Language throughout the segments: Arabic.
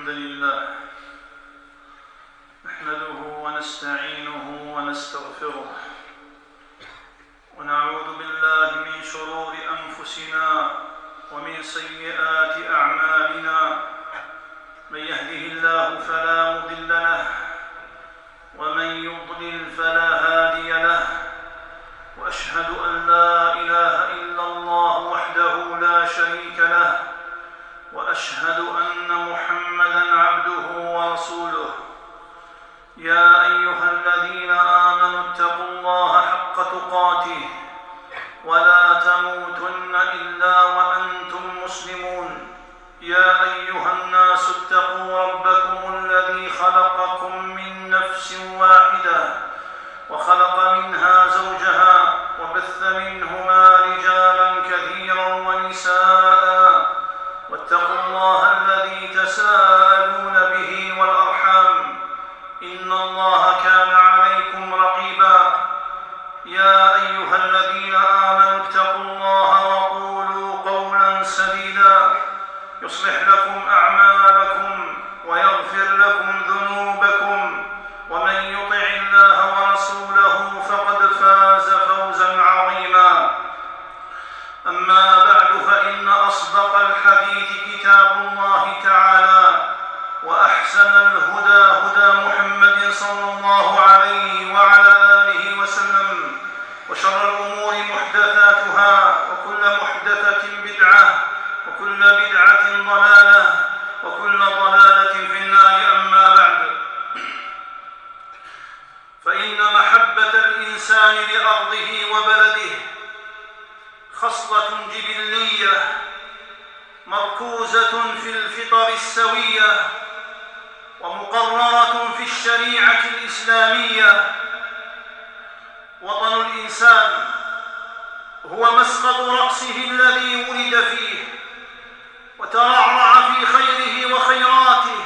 الحمد لله نحمده ونستعينه ونستغفره ونعوذ بالله من شرور أنفسنا ومن سيئات أعمالنا. من يهده الله فلا مضل له ومن يضلل فلا هادي له، وأشهد أن لا إله إلا الله وحده لا شريك له، وأشهد أن محمدًا عبده ورسوله. يا أيها الذين آمنوا اتقوا الله حق تقاته ولا تموتن إلا وأنتم مسلمون. يا أيها الناس اتقوا ربكم الذي خلقكم من نفس واحدة وخلق منها زوجها وبث منهما رجالا كثيرا ونساء، واتقوا الله الذي تساءلون به والأرحام إن الله كان عليكم رقيبا. يا أيها الذين آمنوا اتقوا الله وقولوا قولا سديدا يصلح لكم أعمالكم ويغفر لكم ذنوبكم، ومن يطع الله ورسوله فقد فاز فوزا عظيما. أما بعد، فإن أصدق الحديث كتاب الله تعالى، وأحسن الهدى هدى محمد صلى الله عليه وعلى آله وسلم، وشر الأمور محدثاتها، وكل محدثة بدعة، وكل بدعة ضلالة، وكل ضلالة في النار. أما بعد، فإن محبة الإنسان لأرضه وبلده خصلة جبلية مركوزة في الفطر السوية، ومقررة في الشريعة الإسلامية. وطن الإنسان هو مسقط رأسه الذي ولد فيه وترعرع في خيره وخيراته،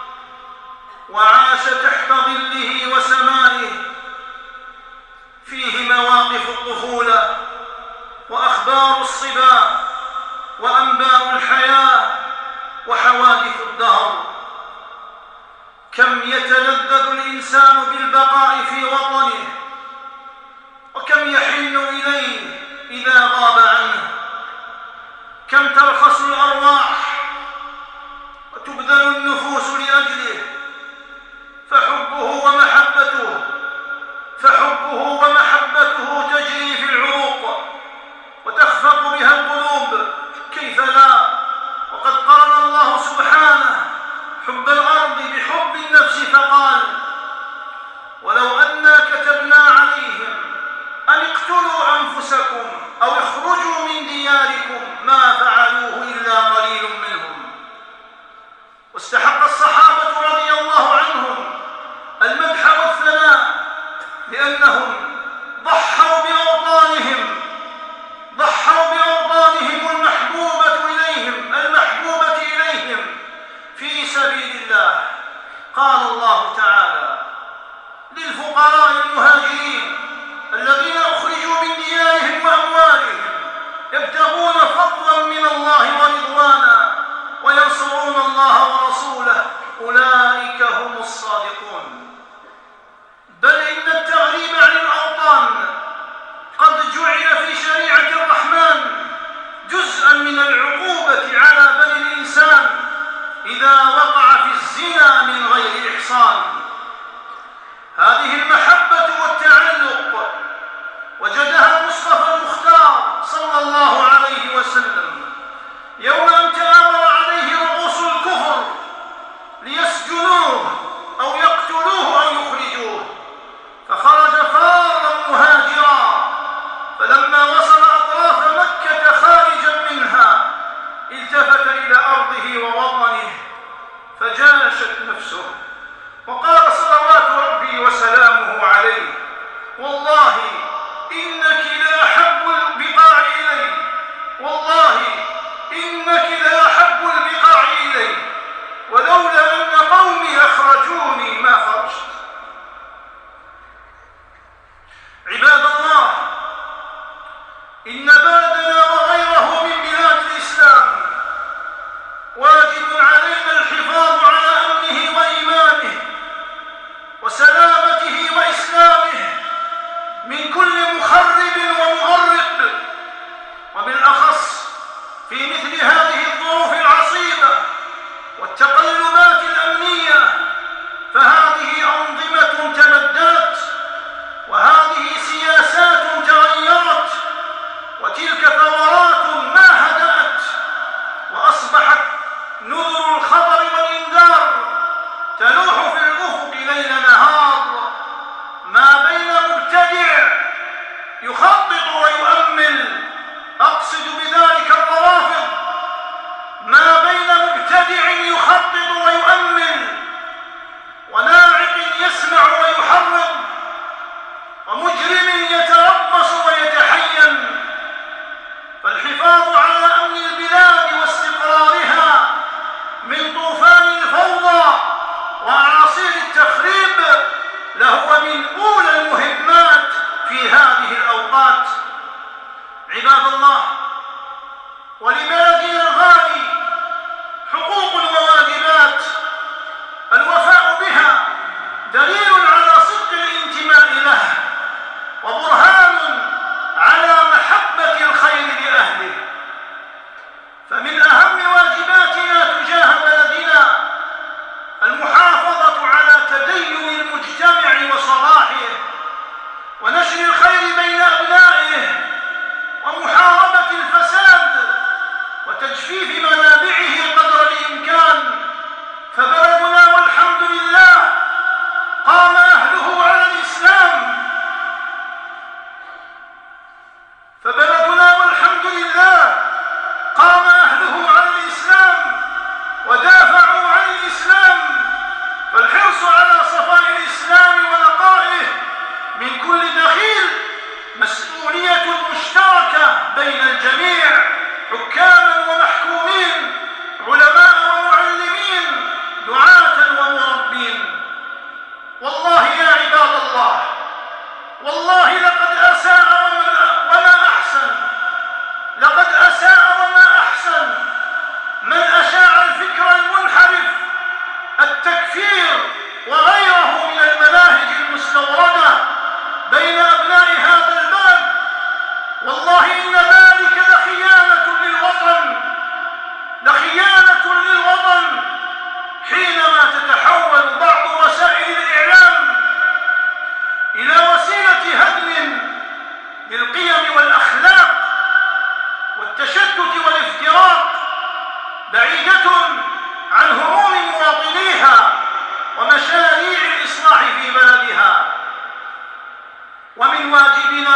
وعاش تحت ظله وسمائه. فيه مواقف الطفولة وأخبار الصبا وأنباء الحياة وحوادث الدهر. كم يتلذذ الإنسان بالبقاء في وطنه، وكم يحن إليه إذا غاب عنه. كم ترخص الأرواح وتبذل النفوس لأجله، فحبه ومحبته تجري في العروق وتخفق بها القلوب. كيف لا؟ وقد قرن الله سبحانه حب الأرض بحب النفس، فقال: ولو أنا كتبنا عليهم أن اقتلوا أنفسكم أو اخرجوا من دياركم ما فعلوه إلا قليل منهم. واستحق الصحابة رضي الله عنهم المدح والثناء لأنهم ضحوا بأوطانهم المحبوبة إليهم في سبيل الله. قال الله تعالى: للفقراء المهاجرين الذين أخرجوا من ديارهم وأموالهم يبتغون فضلا من الله ورضوانا وينصرون الله ورسوله أولئك هم الصادقون. بل إن التغريب عن الأوطان قد جعل في شريعة الرحمن جزءا من العقوبة على بني الإنسان إذا وقع في الزنا من غير إحصان. هذه المحبة والتعلق وجدها المصطفى المختار صلى الله عليه وسلم يوم أن تآمر عليه رؤوس الكفر ليسجنوه أو يقتلوه أو يخرجوه، فخرج فارا مهاجرا، فلما وصل أطراف مكة خارجا منها التفت إلى أرضه ووطنه فجاشت نفسه، وقال صلوات ربي وسلامه عليه: والله إنك لأحب البقاع إلي، والله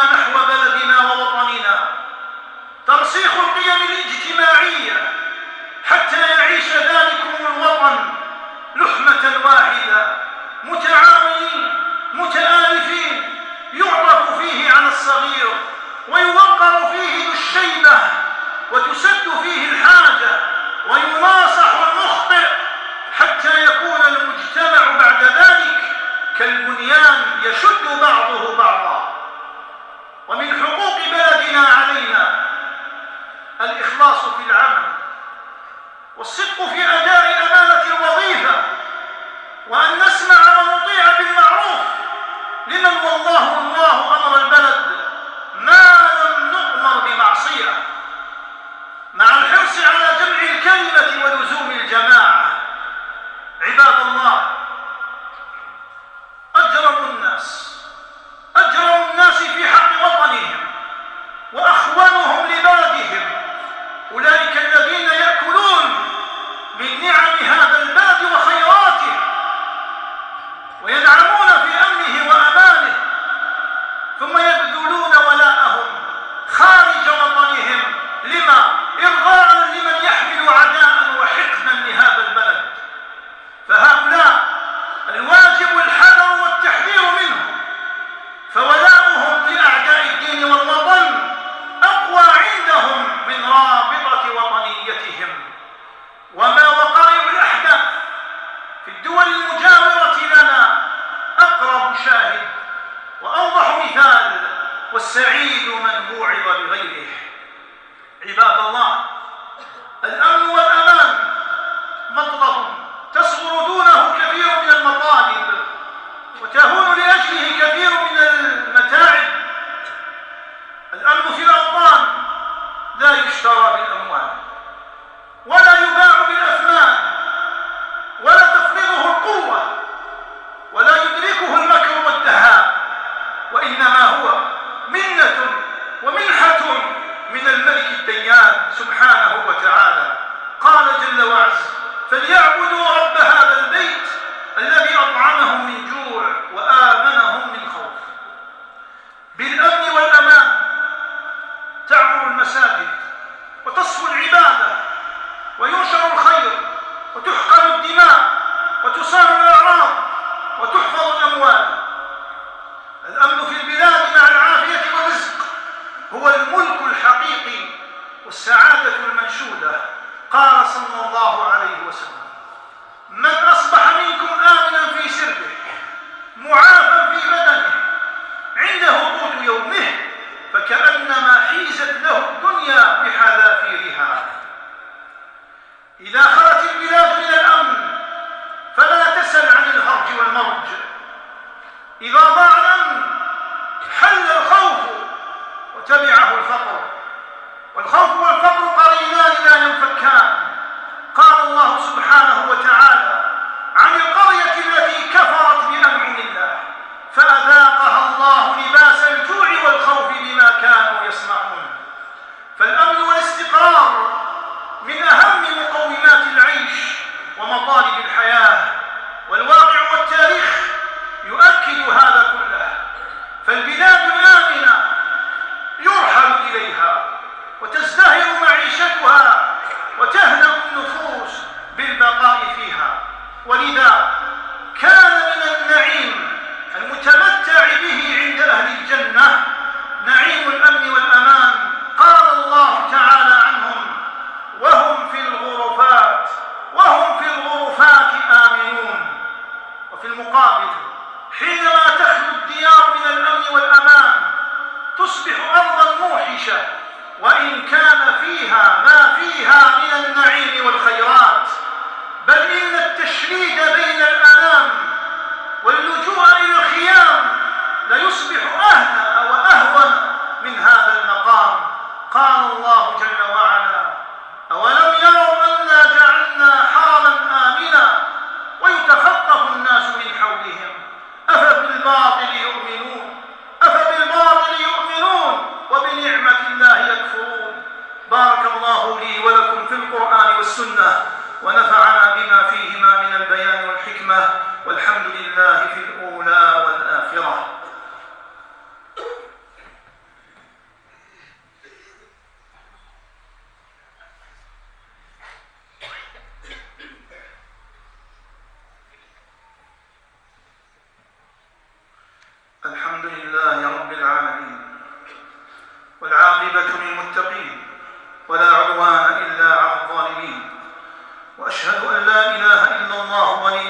نحو بلدنا ووطننا، ترسيخ القيم الاجتماعية حتى يعيش ذلكم الوطن لحمة واحدة، متعاونين متآلفين، يعرف فيه على الصغير ويوقر فيه ذو الشيبة، وتسد فيه الحاجة ويناصح المخطئ، حتى يكون المجتمع بعد ذلك كالبنيان يشد بعضه بعضا. ومن حقوق بلدنا علينا الإخلاص في العمل والصدق في أداء أمانة الوظيفة، وأن نسمع ونطيع بالمعروف، لمن والله الله أمر البلد ما لم نؤمر بمعصية، مع الحرص على جمع الكلمة ولزوم الجماعة. عباد الله، أجرم الناس في حق وطنهم وأخوانهم لبلدهم أولئك الذين يأكلون من نعم هذا البلد وخيراته، وينعمون في أمنه وأمانه، ثم يبذلون ولاءهم خارج وطنهم لما؟ إرضاء لمن يحمل عداء وحقدا لهذا البلد. فهؤلاء الواجب الحذر والتحذير منهم، فولاؤهم لأعداء الدين والوطن أقوى عندهم من رابطة وطنيتهم. وما وقائع الأحداث في الدول المجاورة لنا أقرب شاهد وأوضح مثال، والسعيد من وعظ بغيره. عباد الله، الأمن والأمان مطلب تصغر دونه كثير من المطالب وتهون لأجله كثير من المتاعب. الأمن في الأوطان لا يشترى بالأموال ولا يباع بالأثمان ولا تفرضه القوة ولا يدركه المكر والدهاء، وإنما هو منة ومنحة من الملك الديان سبحانه وتعالى. قال جل وعز: فليعبدوا رب هذا البيت الذي أطعمهم من جوع وآمنهم من خوف. بالأمن والأمان تعمر المساجد وتصفو العبادة وينشر الخير وتحقن الدماء وتصان الأعراض وتحفظ الأموال. الأمن في البلاد مع العافية والرزق هو الملك الحقيقي والسعادة المنشودة. قال صلى الله عليه وسلم: من أصبح منكم آمنا في سربه معافى في بدنه عنده قوت يومه فكأنما حيزت له الدنيا بحذافيرها. إذا خلت البلاد من الأمن فلا تسل عن الهرج والمرج. إذا ضاع الأمن حل الخوف وتبعه الفقر، والخوف والفقر قرينان لا ينفكان. قال الله سبحانه وتعالى عن القرية التي كفرت بأنعم الله فأذاقها الله لباس الجوع والخوف بما كانوا يصنعون. فالأمن والاستقرار من أهم مقومات العيش ومطالب الحياة، والواقع والتاريخ يؤكد هذا كله. فالبلاد الآمنة يرحل إليها وتزدهر معيشتها وتهنأ النفوس بالبقاء فيها. ولذا كان من النعيم المتمتع به عند أهل الجنة نعيم الأمن والأمان. قال الله تعالى عنهم: وهم في الغرفات آمنون. وفي المقابل حينما تخلو الديار من الأمن والأمان تصبح أرضا موحشة، وإن كان فيها ما فيها من النعيم والخيرات، بل إن التشريد بين الأنام واللجوء إلى الخيام ليصبح أهنأ وأهون من هذا المقام. قال الله جل وعلا: أولم يروا أنا جعلنا حرما آمنا ويتخطف الناس من حولهم أفبالباطل يؤمنون وبنعمة الله يكفرون. بارك الله لي ولكم في القرآن والسنة،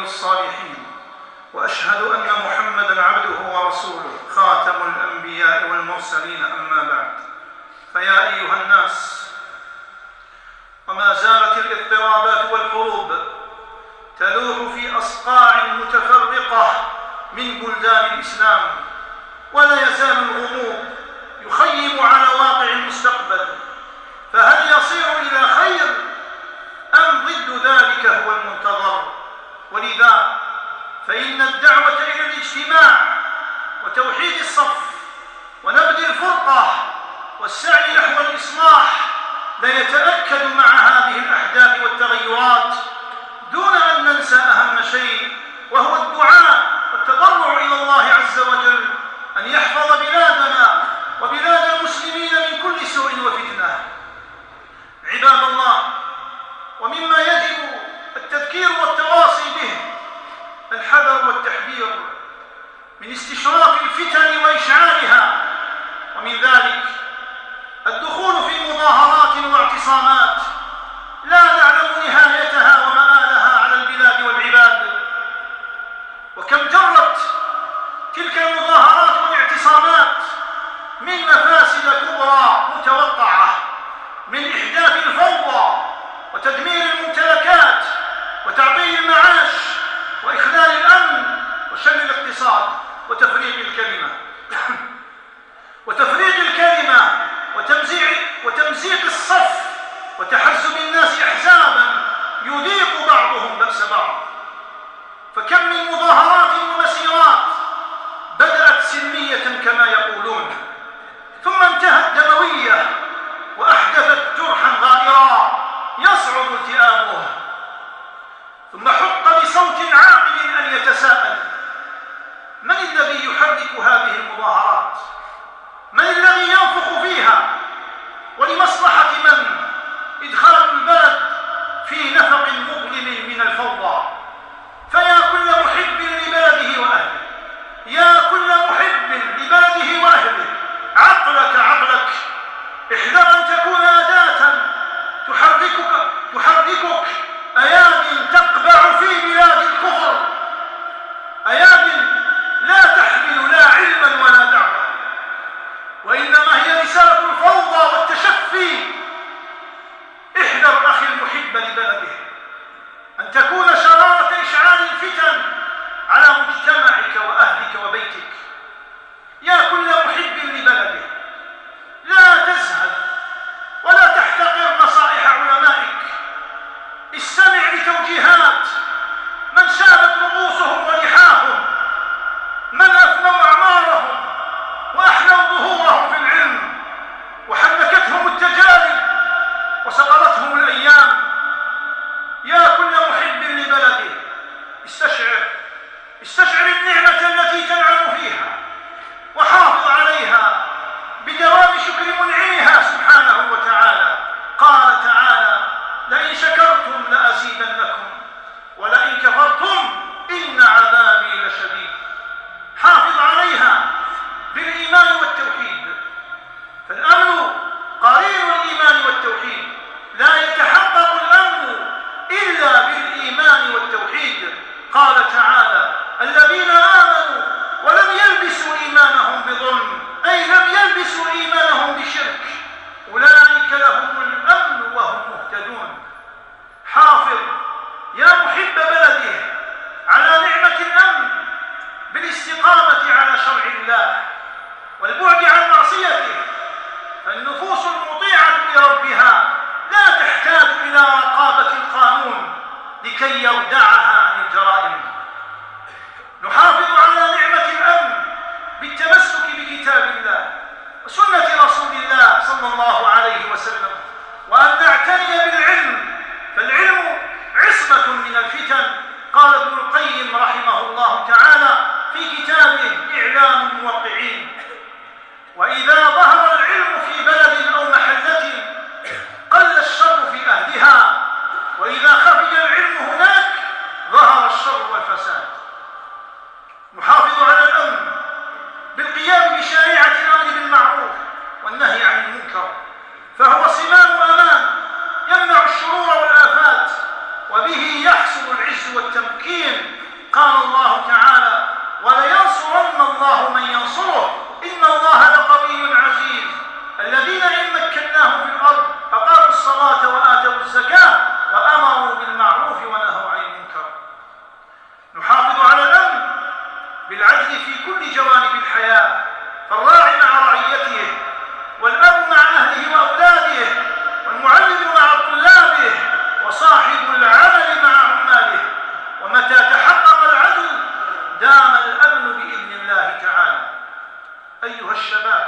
الصالحين، وأشهد أن محمدًا عبده ورسوله خاتم الأنبياء والمرسلين، أما بعد. فيا أيها الناس، وما زالت الاضطرابات والحروب تلوح في أصقاع متفرقة من بلدان الإسلام، ولا يزال الغموض يخيم على واقع المستقبل، فهل يصير إلى خير أم ضد ذلك هو المنتظر؟ ولذا فإن الدعوة إلى الاجتماع وتوحيد الصف ونبذ الفرقة والسعي نحو الإصلاح لا يتأكد مع هذه الأحداث والتغيرات، دون أن ننسى أهم شيء، وهو الدعاء والتضرع إلى الله عز وجل أن يحفظ بلادنا وبلاد المسلمين من كل سوء وفتنة. عباد الله، ومما يجب التذكير والتواصي به الحذر والتحذير من استشراف الفتن وإشعالها، ومن ذلك الدخول في مظاهرات واعتصامات لا نعلم نهايتها ومآلها على البلاد والعباد، وكم جرت تلك المظاهرات والاعتصامات من مفاسد كبرى متوقعة، من إحداث الفوضى وتدمير الممتلكات وتعطيل المعاش وإخلال الأمن وشل الاقتصاد وتفريق الكلمة وتمزيق الصف وتحزب الناس أحزابا يذيق بعضهم بأس بعض. فكم من مظاهرات ومسيرات بدأت سلمية كما يقولون، ثم انتهت دموية وأحدثت جرحا غائرا يصعب التئامه، ثم حق بصوت عاقل أن يتساءل: من الذي يحرك هذه المظاهرات؟ من الذي ينفخ فيها؟ ولمصلحة من إدخال البلد في نفق مظلم من الفوضى؟ فيا كل محب لبلده وأهله، يا كل محب لبلده وأهله، عقلك احذر أن تكون أداة تحركك أياد تقبع في بلاد الكفر، أياد لا تحمل لا علما ولا دعوة، وإنما هي رسالة الفوضى والتشفي. احذر أخي المحب لبلده أن تكون شرارة إشعال الفتن على مجتمعك وأهلك وبيتك. يا كل محب لبلده، لا تزهد ولا تحتقر نصائح علمائك، استمع لتوجيهات من شابت رؤوسهم ولحاهم، من أفنوا أعمارهم وأحلوا ظهورهم في العلم، وحنكتهم التجارب وسقطتهم الأيام. يا كل محب لبلده، استشعر النعمة التي تنعم فيها، وحافظ عليها بدوام شكر منعمها سبحانه وتعالى. قال تعالى: لئن شكرتم لأزيدنكم ولئن كفرتم إن عذابي لشديد. حافظ عليها بالإيمان والتوحيد، فالأمن قرين الإيمان والتوحيد، لا يتحقق الأمن إلا بالإيمان والتوحيد. قال تعالى: الذين آمنوا ولم يلبسوا إيمانهم بظلم، أي لم يلبسوا إيمانهم بشرك، أولئك لهم الأمن وهم مهتدون. حافظ يا محب بلده على نعمة الأمن بالاستقامة على شرع الله والبعد عن معصيته، فالنفوس المطيعة لربها لا تحتاج إلى رقابة القانون لكي يردعها عن الجرائم. نحافظ على نعمة الأمن بالتمسك بكتاب الله وسنة رسول الله صلى الله عليه وسلم، وأن نعتني بالعلم، فالعلم عصمة من الفتن. قال ابن القيم رحمه الله تعالى في كتابه إعلام الموقعين: وإذا ظهر العلم في بلد أو محلة قل الشر في أهلها، وإذا خفي العلم هناك ظهر الشر والفساد. نحافظ على الأمن بالقيام بشريعة الأمر بالمعروف والنهي عن المنكر، فهو صمام أمان يمنع الشرور والآفات، وبه يحصل العز الله تعالى: ولينصرن الله من ينصره إن الله لقوي عزيز. الذين إن مكناهم في الأرض أقاموا الصلاة وآتوا الزكاة وأمروا بالمعروف ونهوا عن المنكر. نحافظ على الأمن بالعدل في كل جوانب الحياة، فالراعي مع رعيته، والأب مع أهله وأولاده، والمعلم مع طلابه، وصاحب العمل مع عماله. ومتى تحقق العدل دام الأمن بإذن الله تعالى. أيها الشباب،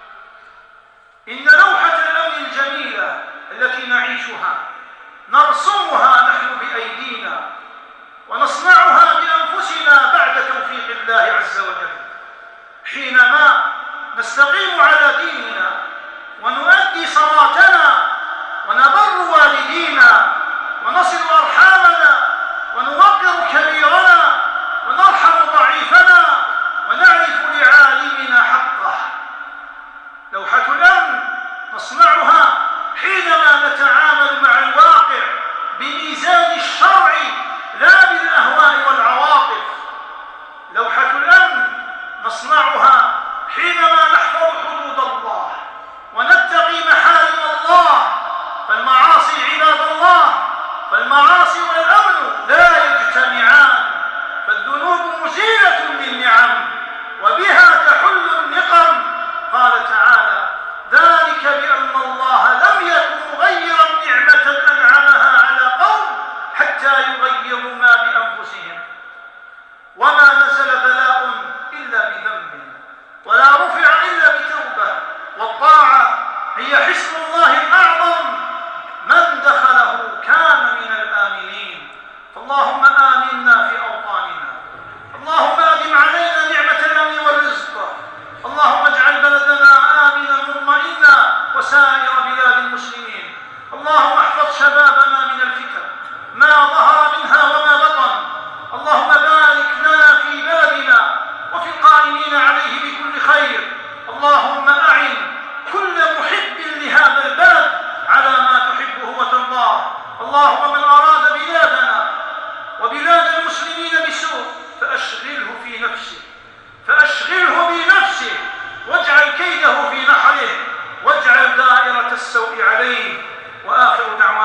إن لوحة الأمن الجميلة التي نعيشها نرسمها نحن بأيدينا ونصنعها بأنفسنا بعد توفيق الله عز وجل، حينما نستقيم على ديننا ونؤدي صلاتنا ونبر والدينا ونصل أرحامنا ونوقر كبيرنا ونرحم ضعيفنا ونعرف لعالمنا حقه. لوحة الأمن نصنعها حينما نتعامل مع الواقع بميزان الشرع لا بالأهواء والعواطف. لوحة الأمن نصنعها حينما نحفظ حدود الله ونتقي محارم الله. فالمعاصي عباد الله، فالمعاصي والأمن لا يجتمعان، فالذنوب مزيلة للنعم وبها تحل النقم. قال تعالى: ذلك بأن الله لم يكن مغيرا نعمة أنعمها على قوم حتى يغيروا ما بأنفسهم. وما نزل بلاء إلا بذنب ولا رفع إلا بتوبة، والطاعة هي حصن الله الأعظم، من دخله كان من الآمنين. فاللهم آمنا في أوطاننا، اللهم أدم علينا نعمة الأمن والرزق، اللهم اجعل بلدنا آمنا مطمئنا وسائر بلاد المسلمين. اللهم احفظ شبابنا من الفتن ما ظهر منها وما بطن. اللهم بارك لنا في بلدنا وفي القائمين عليه بكل خير. اللهم أعن كل محب لهذا البلد على ما تحبه وترضاه. اللهم من أراد بلادنا وبلاد المسلمين بسوء فأشغله بنفسه واجعل كيده في نحره واجعل دائرة السوء عليه. وآخر دعوانا